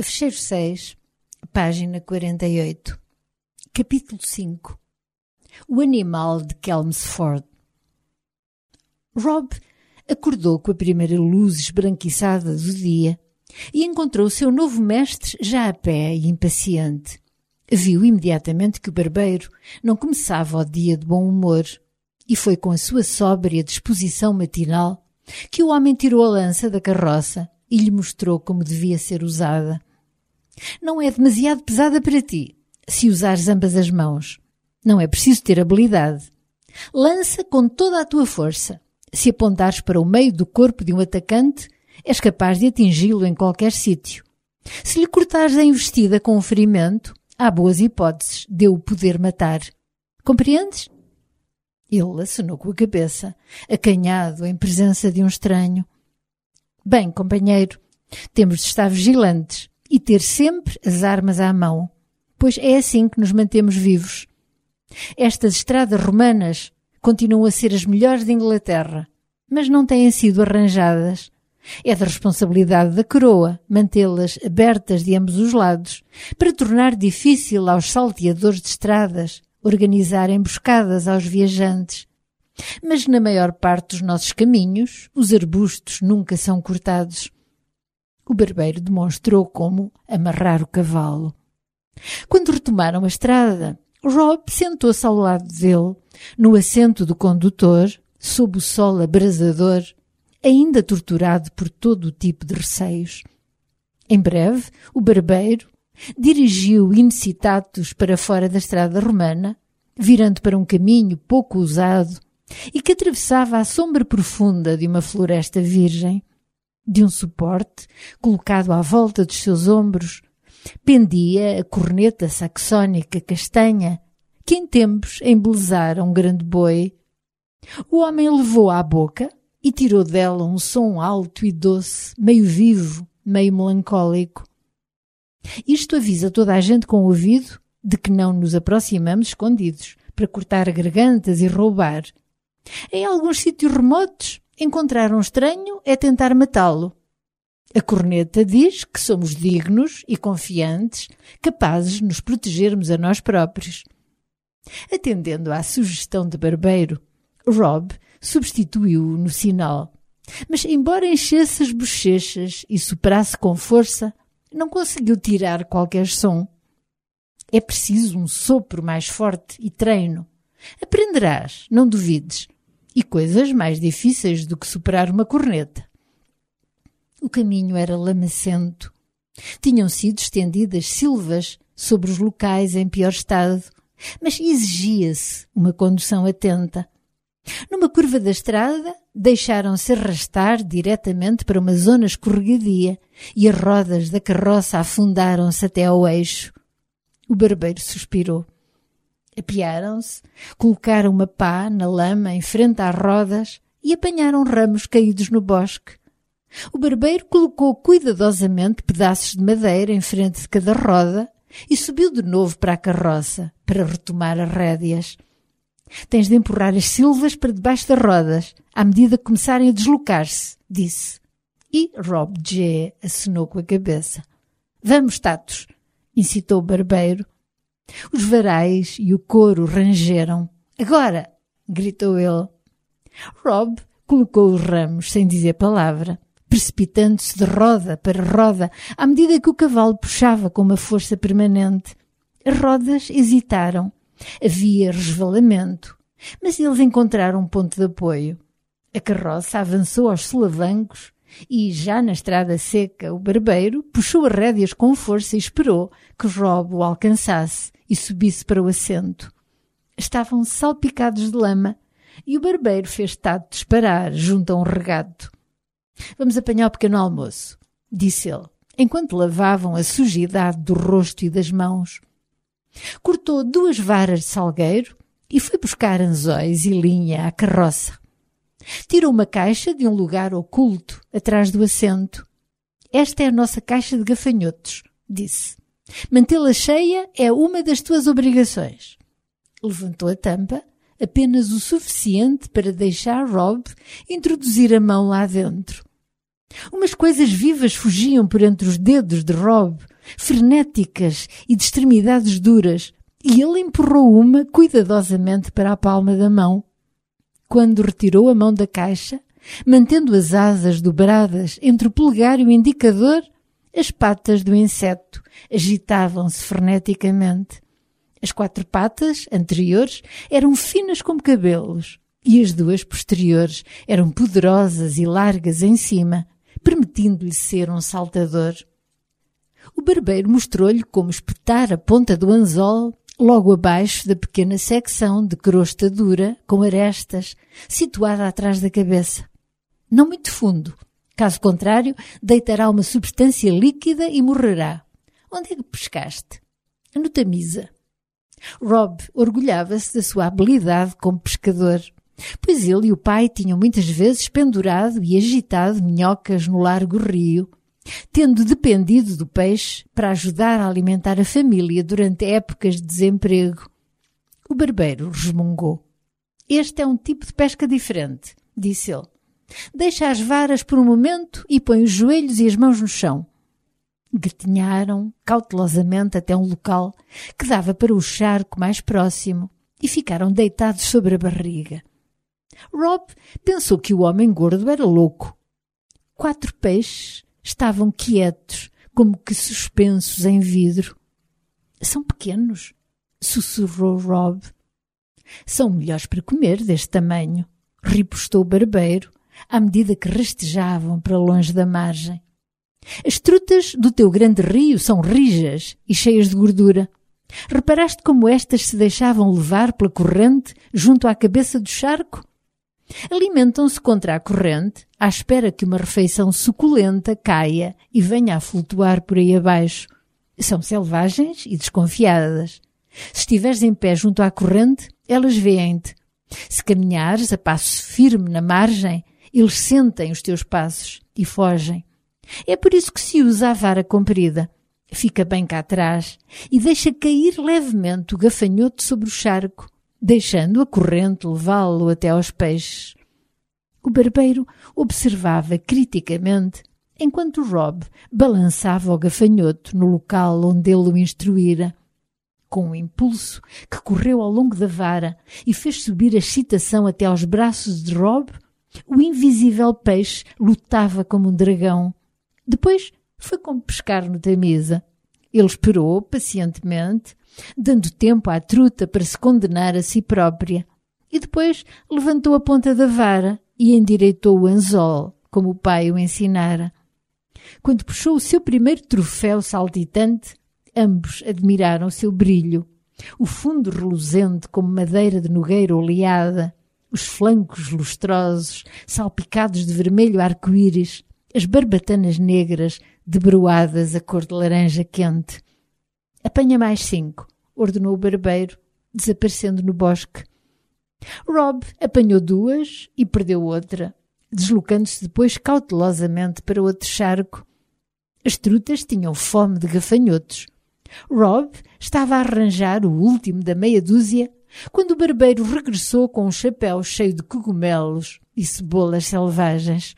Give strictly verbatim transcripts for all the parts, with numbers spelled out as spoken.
Fecheiro seis, página quarenta e oito. Capítulo cinco. O animal de Chelmsford. Rob acordou com a primeira luz esbranquiçada do dia e encontrou o seu novo mestre já a pé e impaciente. Viu imediatamente que o barbeiro não começava o dia de bom humor e foi com a sua sóbria disposição matinal que o homem tirou a lança da carroça e lhe mostrou como devia ser usada. Não é demasiado pesada para ti, se usares ambas as mãos. Não é preciso ter habilidade. Lança com toda a tua força. Se apontares para o meio do corpo de um atacante, és capaz de atingi-lo em qualquer sítio. Se lhe cortares a investida com um ferimento, há boas hipóteses de o poder matar. Compreendes? Ele acenou com a cabeça, acanhado em presença de um estranho. Bem, companheiro, temos de estar vigilantes e ter sempre as armas à mão, pois é assim que nos mantemos vivos. Estas estradas romanas continuam a ser as melhores de Inglaterra, mas não têm sido arranjadas. É da responsabilidade da coroa mantê-las abertas de ambos os lados, para tornar difícil aos salteadores de estradas organizar emboscadas aos viajantes. Mas na maior parte dos nossos caminhos, os arbustos nunca são cortados. O barbeiro demonstrou como amarrar o cavalo. Quando retomaram a estrada, Rob sentou-se ao lado dele, no assento do condutor, sob o sol abrasador, ainda torturado por todo o tipo de receios. Em breve, o barbeiro dirigiu inecitatus para fora da estrada romana, virando para um caminho pouco usado e que atravessava a sombra profunda de uma floresta virgem. De um suporte, colocado à volta dos seus ombros, pendia a corneta saxónica castanha, que em tempos embelezara um grande boi. O homem levou à boca e tirou dela um som alto e doce, meio vivo, meio melancólico. Isto avisa toda a gente com o ouvido de que não nos aproximamos escondidos, para cortar gargantas e roubar. Em alguns sítios remotos, encontrar um estranho é tentar matá-lo. A corneta diz que somos dignos e confiantes, capazes de nos protegermos a nós próprios. Atendendo à sugestão de barbeiro, Rob substituiu-o no sinal. Mas, embora enchesse as bochechas e soprasse com força, não conseguiu tirar qualquer som. É preciso um sopro mais forte e treino. Aprenderás, não duvides. E coisas mais difíceis do que soprar uma corneta. O caminho era lamacento. Tinham sido estendidas silvas sobre os locais em pior estado, mas exigia-se uma condução atenta. Numa curva da estrada, deixaram-se arrastar diretamente para uma zona escorregadia e as rodas da carroça afundaram-se até ao eixo. O barbeiro suspirou. Apearam-se, colocaram uma pá na lama em frente às rodas e apanharam ramos caídos no bosque. O barbeiro colocou cuidadosamente pedaços de madeira em frente de cada roda e subiu de novo para a carroça para retomar as rédeas. Tens de empurrar as silvas para debaixo das rodas, à medida que começarem a deslocar-se, disse. E Rob J. acenou com a cabeça. Vamos, Tatos, incitou o barbeiro. Os varais e o couro rangeram. Agora! Gritou ele. Rob colocou os ramos sem dizer palavra, precipitando-se de roda para roda à medida que o cavalo puxava com uma força permanente. As rodas hesitaram. Havia resvalamento, mas eles encontraram um ponto de apoio. A carroça avançou aos solavancos e, já na estrada seca, o barbeiro puxou as rédeas com força e esperou que Rob o alcançasse e subisse para o assento. Estavam salpicados de lama e o barbeiro fez Tato disparar junto a um regato. Vamos apanhar o pequeno almoço, disse ele, enquanto lavavam a sujidade do rosto e das mãos. Cortou duas varas de salgueiro e foi buscar anzóis e linha à carroça. Tirou uma caixa de um lugar oculto atrás do assento. Esta é a nossa caixa de gafanhotos, disse. Mantê-la cheia é uma das tuas obrigações. Levantou a tampa, apenas o suficiente para deixar Rob introduzir a mão lá dentro. Umas coisas vivas fugiam por entre os dedos de Rob, frenéticas e de extremidades duras, e ele empurrou uma cuidadosamente para a palma da mão. Quando retirou a mão da caixa, mantendo as asas dobradas entre o polegar e o indicador, as patas do inseto agitavam-se freneticamente. As quatro patas anteriores eram finas como cabelos e as duas posteriores eram poderosas e largas em cima, permitindo-lhe ser um saltador. O barbeiro mostrou-lhe como espetar a ponta do anzol logo abaixo da pequena secção de crosta dura com arestas, situada atrás da cabeça. Não muito fundo, caso contrário, deitará uma substância líquida e morrerá. Onde é que pescaste? No Tamisa. Rob orgulhava-se da sua habilidade como pescador, pois ele e o pai tinham muitas vezes pendurado e agitado minhocas no largo rio, tendo dependido do peixe para ajudar a alimentar a família durante épocas de desemprego. O barbeiro resmungou. Este é um tipo de pesca diferente, disse ele. Deixa as varas por um momento e põe os joelhos e as mãos no chão. Gatinharam cautelosamente até um local que dava para o charco mais próximo e ficaram deitados sobre a barriga. Rob pensou que o homem gordo era louco. Quatro peixes estavam quietos, como que suspensos em vidro. São pequenos, sussurrou Rob. São melhores para comer deste tamanho, ripostou o barbeiro, à medida que rastejavam para longe da margem. As trutas do teu grande rio são rijas e cheias de gordura. Reparaste como estas se deixavam levar pela corrente junto à cabeça do charco? Alimentam-se contra a corrente, à espera que uma refeição suculenta caia e venha a flutuar por aí abaixo. São selvagens e desconfiadas. Se estiveres em pé junto à corrente, elas veem-te. Se caminhares a passo firme na margem, eles sentem os teus passos e fogem. É por isso que se usa a vara comprida. Fica bem cá atrás e deixa cair levemente o gafanhoto sobre o charco, deixando a corrente levá-lo até aos peixes. O barbeiro observava criticamente enquanto Rob balançava o gafanhoto no local onde ele o instruíra. Com um impulso que correu ao longo da vara e fez subir a excitação até aos braços de Rob, o invisível peixe lutava como um dragão. Depois foi como pescar no Tamisa. Ele esperou pacientemente, dando tempo à truta para se condenar a si própria, e depois levantou a ponta da vara e endireitou o anzol, como o pai o ensinara. Quando puxou o seu primeiro troféu saltitante, ambos admiraram o seu brilho, o fundo reluzente como madeira de nogueira oleada, os flancos lustrosos, salpicados de vermelho arco-íris, as barbatanas negras debruadas a cor de laranja quente. Apanha mais cinco, ordenou o barbeiro, desaparecendo no bosque. Rob apanhou duas e perdeu outra, deslocando-se depois cautelosamente para outro charco. As trutas tinham fome de gafanhotos. Rob estava a arranjar o último da meia dúzia quando o barbeiro regressou com um chapéu cheio de cogumelos e cebolas selvagens.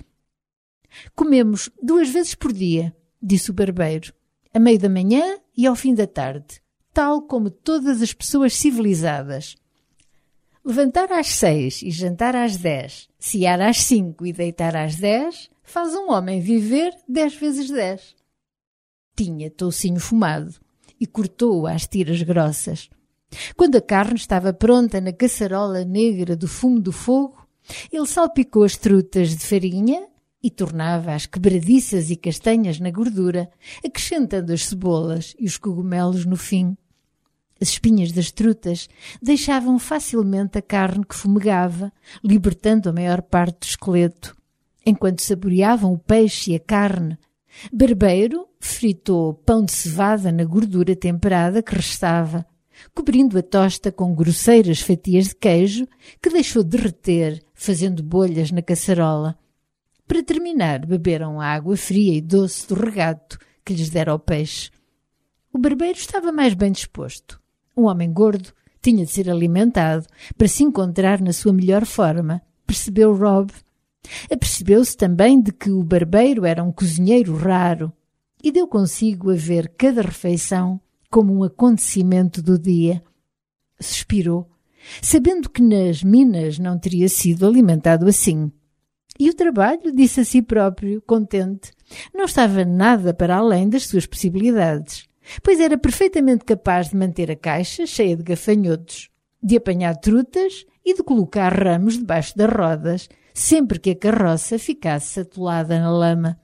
Comemos duas vezes por dia, disse o barbeiro, a meio da manhã e ao fim da tarde, tal como todas as pessoas civilizadas. Levantar às seis e jantar às dez, cear às cinco e deitar às dez, faz um homem viver dez vezes dez. Tinha toucinho fumado e cortou-o às tiras grossas. Quando a carne estava pronta na caçarola negra do fumo do fogo, ele salpicou as trutas de farinha e tornava-as quebradiças e castanhas na gordura, acrescentando as cebolas e os cogumelos no fim. As espinhas das trutas deixavam facilmente a carne que fumegava, libertando a maior parte do esqueleto. Enquanto saboreavam o peixe e a carne, Barbeiro fritou pão de cevada na gordura temperada que restava, cobrindo a tosta com grosseiras fatias de queijo que deixou derreter, fazendo bolhas na caçarola. Para terminar, beberam a água fria e doce do regato que lhes dera ao peixe. O barbeiro estava mais bem disposto. Um homem gordo tinha de ser alimentado para se encontrar na sua melhor forma, percebeu Rob. Apercebeu-se também de que o barbeiro era um cozinheiro raro e deu consigo a ver cada refeição como um acontecimento do dia. Suspirou, sabendo que nas minas não teria sido alimentado assim. E o trabalho, disse a si próprio, contente, não estava nada para além das suas possibilidades, pois era perfeitamente capaz de manter a caixa cheia de gafanhotos, de apanhar trutas e de colocar ramos debaixo das rodas, sempre que a carroça ficasse atolada na lama.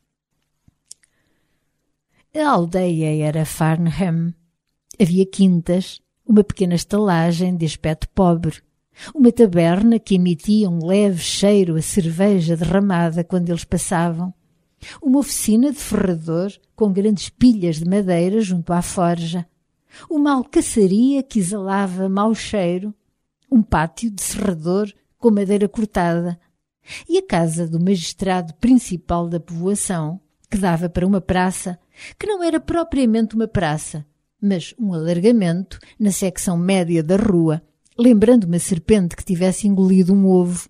A aldeia era Farnham. Havia quintas, uma pequena estalagem de aspecto pobre, uma taberna que emitia um leve cheiro a cerveja derramada quando eles passavam, uma oficina de ferrador com grandes pilhas de madeira junto à forja, uma alcaçaria que exalava mau cheiro, um pátio de serrador com madeira cortada e a casa do magistrado principal da povoação, que dava para uma praça, que não era propriamente uma praça, mas um alargamento na secção média da rua, lembrando uma serpente que tivesse engolido um ovo.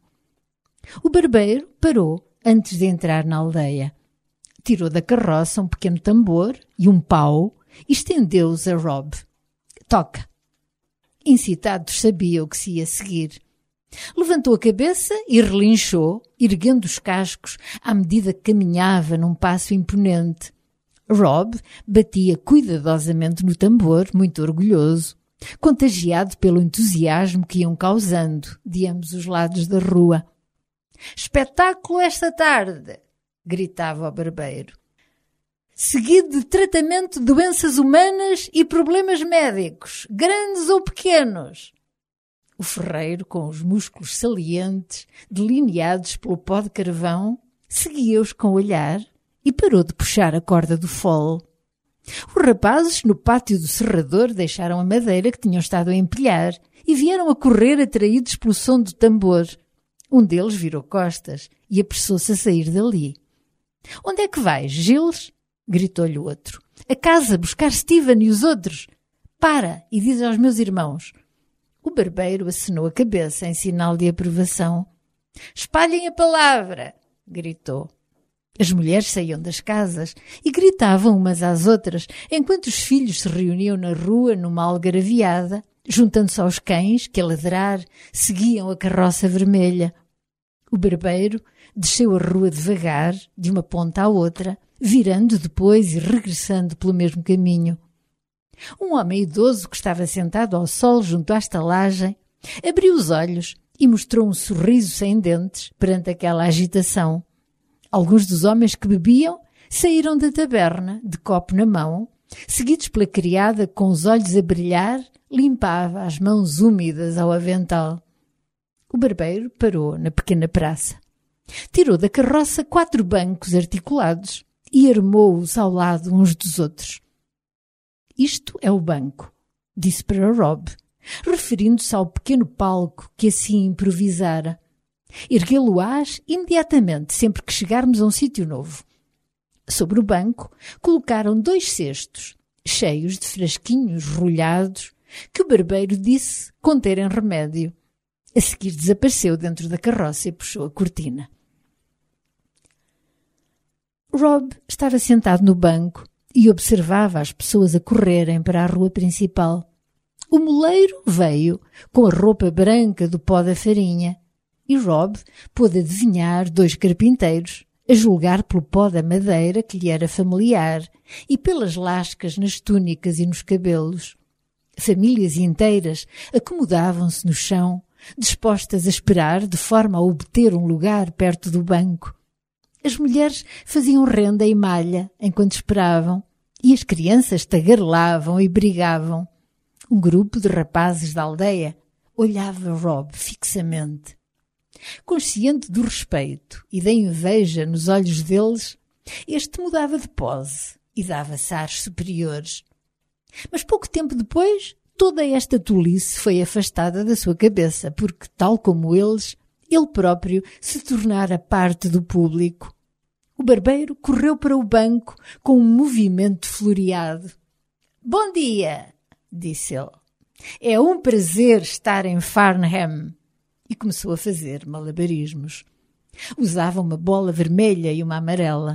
O barbeiro parou antes de entrar na aldeia. Tirou da carroça um pequeno tambor e um pau e estendeu-os a Rob. Toca! Incitados sabia o que se ia seguir. Levantou a cabeça e relinchou, erguendo os cascos à medida que caminhava num passo imponente. Rob batia cuidadosamente no tambor, muito orgulhoso, contagiado pelo entusiasmo que iam causando de ambos os lados da rua. «Espetáculo esta tarde!» gritava o barbeiro. «Seguido de tratamento de doenças humanas e problemas médicos, grandes ou pequenos!» O ferreiro, com os músculos salientes, delineados pelo pó de carvão, seguia-os com o olhar e parou de puxar a corda do fole. Os rapazes, no pátio do serrador, deixaram a madeira que tinham estado a empilhar e vieram a correr atraídos pelo som do tambor. Um deles virou costas e apressou-se a sair dali. «Onde é que vais, Giles?» gritou-lhe o outro. «A casa, buscar Stephen e os outros. Para e diz aos meus irmãos.» O barbeiro acenou a cabeça em sinal de aprovação. «Espalhem a palavra!» gritou. As mulheres saíam das casas e gritavam umas às outras, enquanto os filhos se reuniam na rua numa algaraviada, juntando-se aos cães que, a ladrar, seguiam a carroça vermelha. O barbeiro desceu a rua devagar, de uma ponta à outra, virando depois e regressando pelo mesmo caminho. Um homem idoso que estava sentado ao sol junto à estalagem abriu os olhos e mostrou um sorriso sem dentes perante aquela agitação. Alguns dos homens que bebiam saíram da taberna, de copo na mão, seguidos pela criada com os olhos a brilhar, limpava as mãos úmidas ao avental. O barbeiro parou na pequena praça. Tirou da carroça quatro bancos articulados e armou-os ao lado uns dos outros. «Isto é o banco», disse para Rob, referindo-se ao pequeno palco que assim improvisara. «Erguê-lo-ás imediatamente, sempre que chegarmos a um sítio novo.» Sobre o banco colocaram dois cestos, cheios de frasquinhos rolhados, que o barbeiro disse conterem remédio. A seguir desapareceu dentro da carroça e puxou a cortina. Rob estava sentado no banco e observava as pessoas a correrem para a rua principal. O moleiro veio com a roupa branca do pó da farinha e Rob pôde adivinhar dois carpinteiros, a julgar pelo pó da madeira que lhe era familiar e pelas lascas nas túnicas e nos cabelos. Famílias inteiras acomodavam-se no chão, dispostas a esperar de forma a obter um lugar perto do banco. As mulheres faziam renda e malha enquanto esperavam e as crianças tagarelavam e brigavam. Um grupo de rapazes da aldeia olhava Rob fixamente. Consciente do respeito e da inveja nos olhos deles, este mudava de pose e dava-se ares superiores. Mas pouco tempo depois, toda esta tolice foi afastada da sua cabeça, porque, tal como eles, ele próprio se tornara parte do público. O barbeiro correu para o banco com um movimento floreado. «Bom dia!» disse ele. «É um prazer estar em Farnham!» E começou a fazer malabarismos. Usava uma bola vermelha e uma amarela.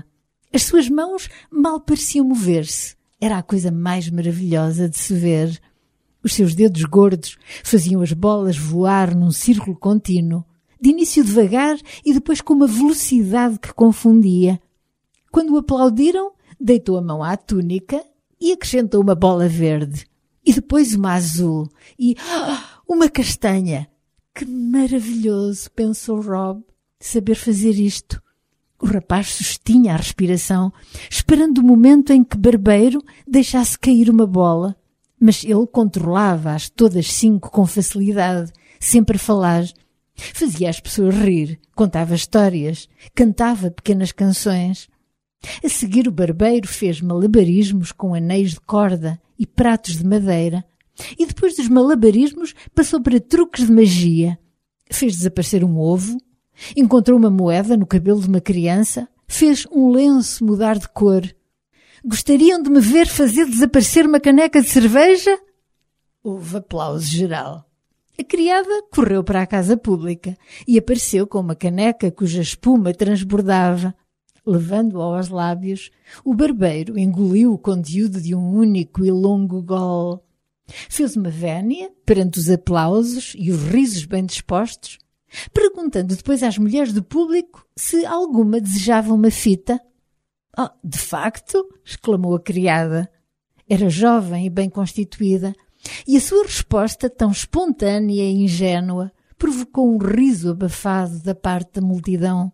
As suas mãos mal pareciam mover-se. Era a coisa mais maravilhosa de se ver. Os seus dedos gordos faziam as bolas voar num círculo contínuo, de início devagar e depois com uma velocidade que confundia. Quando o aplaudiram, deitou a mão à túnica e acrescentou uma bola verde. E depois uma azul e ah, uma castanha. Que maravilhoso, pensou Rob, saber fazer isto. O rapaz sustinha a respiração, esperando o momento em que Barbeiro deixasse cair uma bola. Mas ele controlava-as todas cinco com facilidade, sempre a falar. Fazia as pessoas rir, contava histórias, cantava pequenas canções. A seguir o barbeiro fez malabarismos com anéis de corda e pratos de madeira. E depois dos malabarismos passou para truques de magia. Fez desaparecer um ovo, encontrou uma moeda no cabelo de uma criança, fez um lenço mudar de cor. Gostariam de me ver fazer desaparecer uma caneca de cerveja? Houve aplauso geral. A criada correu para a casa pública e apareceu com uma caneca cuja espuma transbordava. Levando-a aos lábios, o barbeiro engoliu o conteúdo de um único e longo gole. Fez uma vénia perante os aplausos e os risos bem dispostos, perguntando depois às mulheres do público se alguma desejava uma fita. Oh, de facto, exclamou a criada. Era jovem e bem constituída, e a sua resposta, tão espontânea e ingênua, provocou um riso abafado da parte da multidão.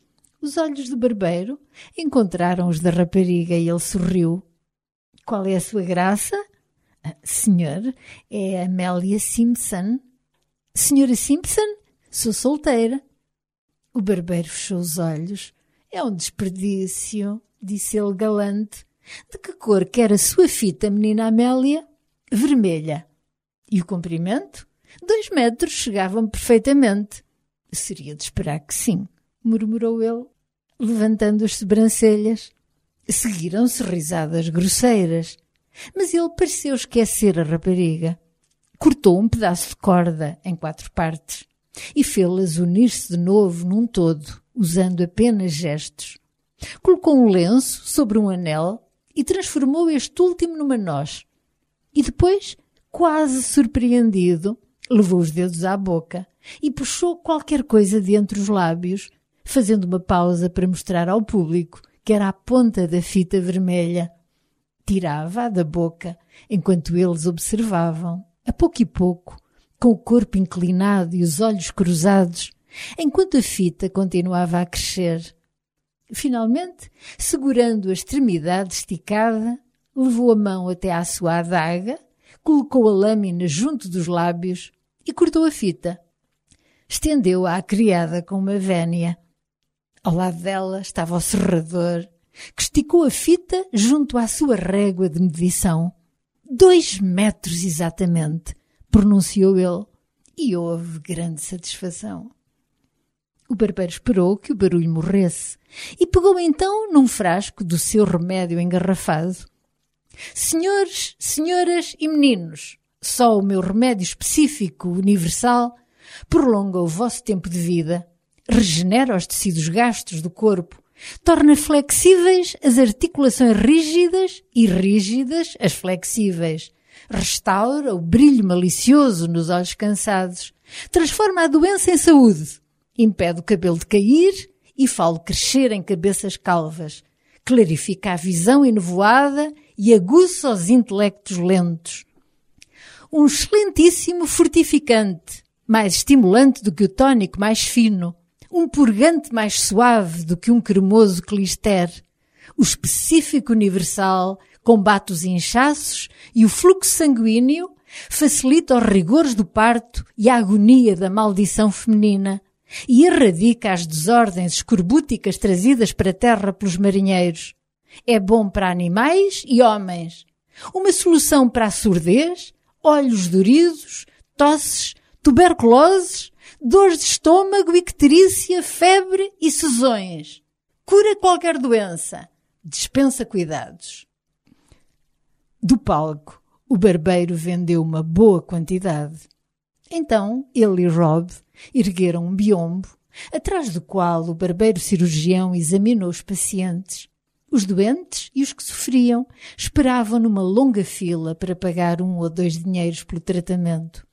Os olhos do barbeiro encontraram os da rapariga e ele sorriu. Qual é a sua graça? Ah, senhor, é Amélia Simpson. Senhora Simpson? Sou solteira. O barbeiro fechou os olhos. É um desperdício, disse ele galante. De que cor quer a sua fita, menina Amélia? Vermelha. E o comprimento? Dois metros chegavam perfeitamente. Seria de esperar que sim, murmurou ele, levantando as sobrancelhas. Seguiram-se risadas grosseiras, mas ele pareceu esquecer a rapariga. Cortou um pedaço de corda em quatro partes e fê-las unir-se de novo num todo, usando apenas gestos. Colocou um lenço sobre um anel e transformou este último numa noz. E depois, quase surpreendido, levou os dedos à boca e puxou qualquer coisa de entre os lábios, fazendo uma pausa para mostrar ao público que era a ponta da fita vermelha. Tirava-a da boca, enquanto eles observavam, a pouco e pouco, com o corpo inclinado e os olhos cruzados, enquanto a fita continuava a crescer. Finalmente, segurando a extremidade esticada, levou a mão até à sua adaga, colocou a lâmina junto dos lábios e cortou a fita. Estendeu-a à criada com uma vénia. Ao lado dela estava o serrador, que esticou a fita junto à sua régua de medição. Dois metros exatamente, pronunciou ele, e houve grande satisfação. O barbeiro esperou que o barulho morresse e pegou então num frasco do seu remédio engarrafado. Senhores, senhoras e meninos, só o meu remédio específico universal prolonga o vosso tempo de vida, regenera os tecidos gastos do corpo, torna flexíveis as articulações rígidas e rígidas as flexíveis, restaura o brilho malicioso nos olhos cansados, transforma a doença em saúde, impede o cabelo de cair e falo crescer em cabeças calvas, clarifica a visão enevoada e aguça os intelectos lentos. Um excelentíssimo fortificante, mais estimulante do que o tónico mais fino, um purgante mais suave do que um cremoso clister. O específico universal combate os inchaços e o fluxo sanguíneo, facilita os rigores do parto e a agonia da maldição feminina e erradica as desordens escorbúticas trazidas para a terra pelos marinheiros. É bom para animais e homens. Uma solução para a surdez, olhos doridos, tosses, tuberculoses, dores de estômago, icterícia, febre e sezões. Cura qualquer doença. Dispensa cuidados. Do palco, o barbeiro vendeu uma boa quantidade. Então, ele e Rob ergueram um biombo, atrás do qual o barbeiro cirurgião examinou os pacientes. Os doentes e os que sofriam esperavam numa longa fila para pagar um ou dois dinheiros pelo tratamento.